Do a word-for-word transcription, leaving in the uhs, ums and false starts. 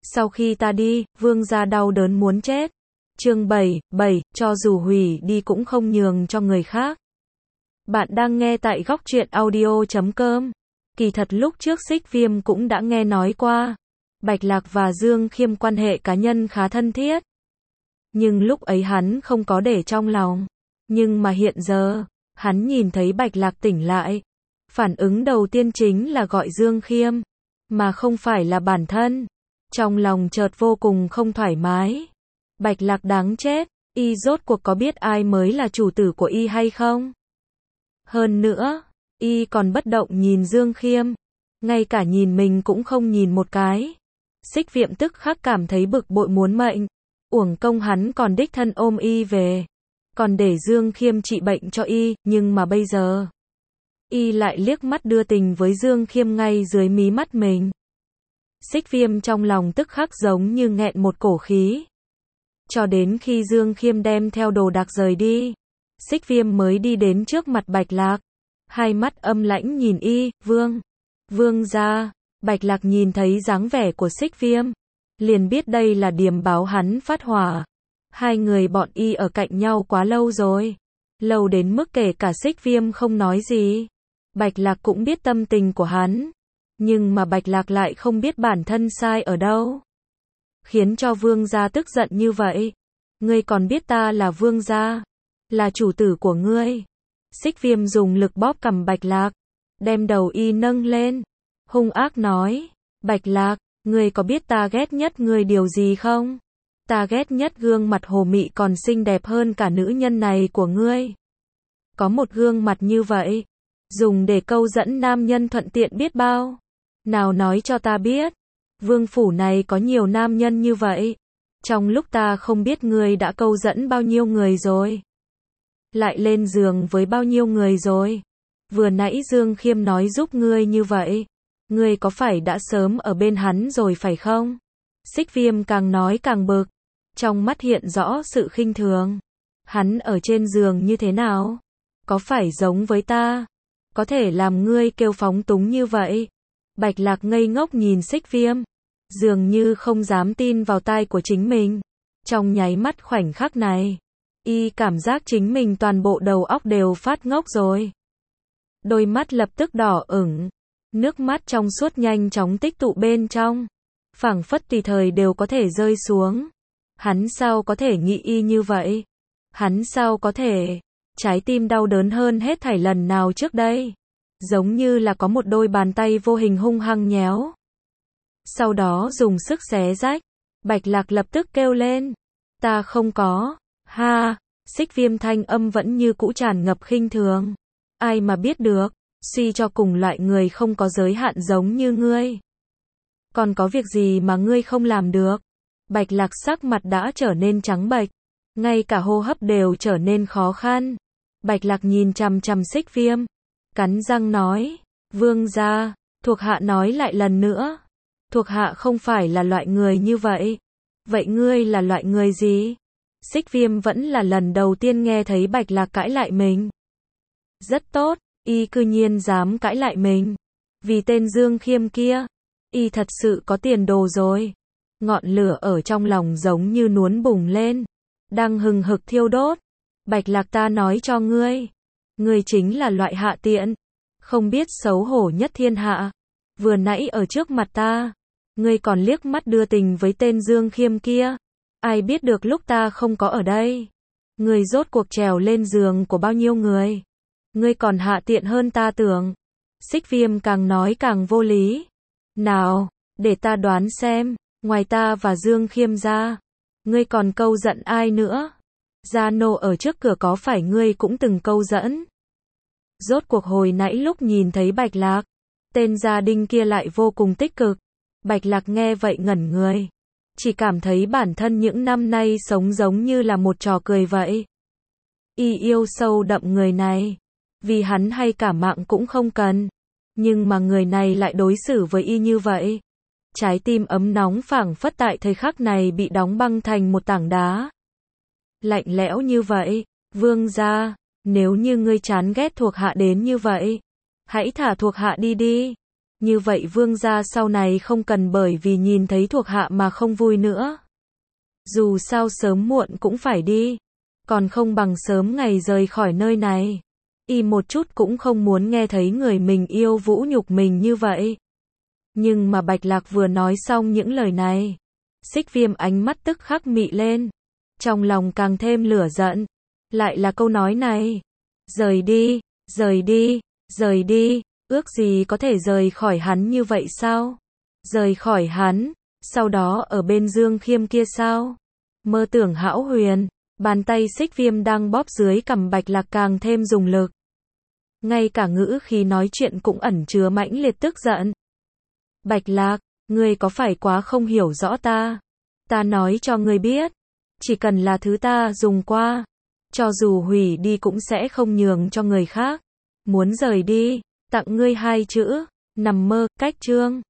Sau khi ta đi, vương gia đau đớn muốn chết. Chương bảy, bảy, cho dù hủy đi cũng không nhường cho người khác. Bạn đang nghe tại góc truyện audio chấm com. Kỳ thật lúc trước Xích Viêm cũng đã nghe nói qua. Bạch Lạc và Dương Khiêm quan hệ cá nhân khá thân thiết. Nhưng lúc ấy hắn không có để trong lòng. Nhưng mà hiện giờ, hắn nhìn thấy Bạch Lạc tỉnh lại. Phản ứng đầu tiên chính là gọi Dương Khiêm, mà không phải là bản thân. Trong lòng chợt vô cùng không thoải mái. Bạch Lạc đáng chết, y rốt cuộc có biết ai mới là chủ tử của y hay không? Hơn nữa, y còn bất động nhìn Dương Khiêm, ngay cả nhìn mình cũng không nhìn một cái. Xích Viêm tức khắc cảm thấy bực bội muốn mệnh, uổng công hắn còn đích thân ôm y về, còn để Dương Khiêm trị bệnh cho y, nhưng mà bây giờ, y lại liếc mắt đưa tình với Dương Khiêm ngay dưới mí mắt mình. Xích Viêm trong lòng tức khắc giống như nghẹn một cổ khí. Cho đến khi Dương Khiêm đem theo đồ đạc rời đi, Xích Viêm mới đi đến trước mặt Bạch Lạc, hai mắt âm lãnh nhìn y, vương, vương gia. Bạch Lạc nhìn thấy dáng vẻ của Xích Viêm, liền biết đây là điềm báo hắn phát hỏa. Hai người bọn y ở cạnh nhau quá lâu rồi, lâu đến mức kể cả Xích Viêm không nói gì. Bạch Lạc cũng biết tâm tình của hắn, nhưng mà Bạch Lạc lại không biết bản thân sai ở đâu, khiến cho vương gia tức giận như vậy. Ngươi còn biết ta là vương gia, là chủ tử của ngươi. Xích Viêm dùng lực bóp cằm Bạch Lạc, đem đầu y nâng lên, hung ác nói, Bạch Lạc, ngươi có biết ta ghét nhất ngươi điều gì không? Ta ghét nhất gương mặt hồ mị còn xinh đẹp hơn cả nữ nhân này của ngươi. Có một gương mặt như vậy, dùng để câu dẫn nam nhân thuận tiện biết bao. Nào nói cho ta biết, vương phủ này có nhiều nam nhân như vậy. Trong lúc ta không biết ngươi đã câu dẫn bao nhiêu người rồi. Lại lên giường với bao nhiêu người rồi. Vừa nãy Dương Khiêm nói giúp ngươi như vậy. Ngươi có phải đã sớm ở bên hắn rồi phải không? Xích Viêm càng nói càng bực. Trong mắt hiện rõ sự khinh thường. Hắn ở trên giường như thế nào? Có phải giống với ta? Có thể làm ngươi kêu phóng túng như vậy? Bạch Lạc ngây ngốc nhìn Xích Viêm, dường như không dám tin vào tai của chính mình. Trong nháy mắt khoảnh khắc này, y cảm giác chính mình toàn bộ đầu óc đều phát ngốc rồi. Đôi mắt lập tức đỏ ửng, nước mắt trong suốt nhanh chóng tích tụ bên trong, phảng phất tùy thời đều có thể rơi xuống. Hắn sao có thể nghĩ y như vậy? Hắn sao có thể? Trái tim đau đớn hơn hết thảy lần nào trước đây, giống như là có một đôi bàn tay vô hình hung hăng nhéo, sau đó dùng sức xé rách. Bạch Lạc lập tức kêu lên, ta không có, ha. Xích Viêm thanh âm vẫn như cũ tràn ngập khinh thường, ai mà biết được, suy cho cùng loại người không có giới hạn giống như ngươi, còn có việc gì mà ngươi không làm được? Bạch Lạc sắc mặt đã trở nên trắng bệch, ngay cả hô hấp đều trở nên khó khăn. Bạch Lạc nhìn chằm chằm Xích Viêm, cắn răng nói, vương gia, thuộc hạ nói lại lần nữa, thuộc hạ không phải là loại người như vậy. Vậy ngươi là loại người gì? Xích Viêm vẫn là lần đầu tiên nghe thấy Bạch Lạc cãi lại mình. Rất tốt, y cư nhiên dám cãi lại mình. Vì tên Dương Khiêm kia, y thật sự có tiền đồ rồi. Ngọn lửa ở trong lòng giống như nuốn bùng lên, đang hừng hực thiêu đốt. Bạch Lạc, ta nói cho ngươi, ngươi chính là loại hạ tiện, không biết xấu hổ nhất thiên hạ. Vừa nãy ở trước mặt ta, ngươi còn liếc mắt đưa tình với tên Dương Khiêm kia. Ai biết được lúc ta không có ở đây, ngươi rốt cuộc trèo lên giường của bao nhiêu người. Ngươi còn hạ tiện hơn ta tưởng. Xích Viêm càng nói càng vô lý. Nào, để ta đoán xem, ngoài ta và Dương Khiêm ra, ngươi còn câu giận ai nữa? Gia nô ở trước cửa có phải ngươi cũng từng câu dẫn? Rốt cuộc hồi nãy lúc nhìn thấy Bạch Lạc, tên gia đình kia lại vô cùng tích cực. Bạch Lạc nghe vậy ngẩn người, chỉ cảm thấy bản thân những năm nay sống giống như là một trò cười vậy. Y yêu sâu đậm người này, vì hắn hay cả mạng cũng không cần, nhưng mà người này lại đối xử với y như vậy. Trái tim ấm nóng phảng phất tại thời khắc này bị đóng băng thành một tảng đá. Lạnh lẽo như vậy, vương gia, nếu như ngươi chán ghét thuộc hạ đến như vậy, hãy thả thuộc hạ đi đi. Như vậy vương gia sau này không cần bởi vì nhìn thấy thuộc hạ mà không vui nữa. Dù sao sớm muộn cũng phải đi. Còn không bằng sớm ngày rời khỏi nơi này. Y một chút cũng không muốn nghe thấy người mình yêu vũ nhục mình như vậy. Nhưng mà Bạch Lạc vừa nói xong những lời này, Xích Viêm ánh mắt tức khắc mị lên. Trong lòng càng thêm lửa giận. Lại là câu nói này. Rời đi, rời đi, rời đi. Ước gì có thể rời khỏi hắn như vậy sao? Rời khỏi hắn, sau đó ở bên Dương Khiêm kia sao? Mơ tưởng hão huyền. Bàn tay Xích Viêm đang bóp dưới cằm Bạch Lạc càng thêm dùng lực. Ngay cả ngữ khi nói chuyện cũng ẩn chứa mãnh liệt tức giận. Bạch Lạc, ngươi có phải quá không hiểu rõ ta? Ta nói cho ngươi biết, chỉ cần là thứ ta dùng qua, cho dù hủy đi cũng sẽ không nhường cho người khác. Muốn rời đi, tặng ngươi hai chữ, nằm mơ, cách chương.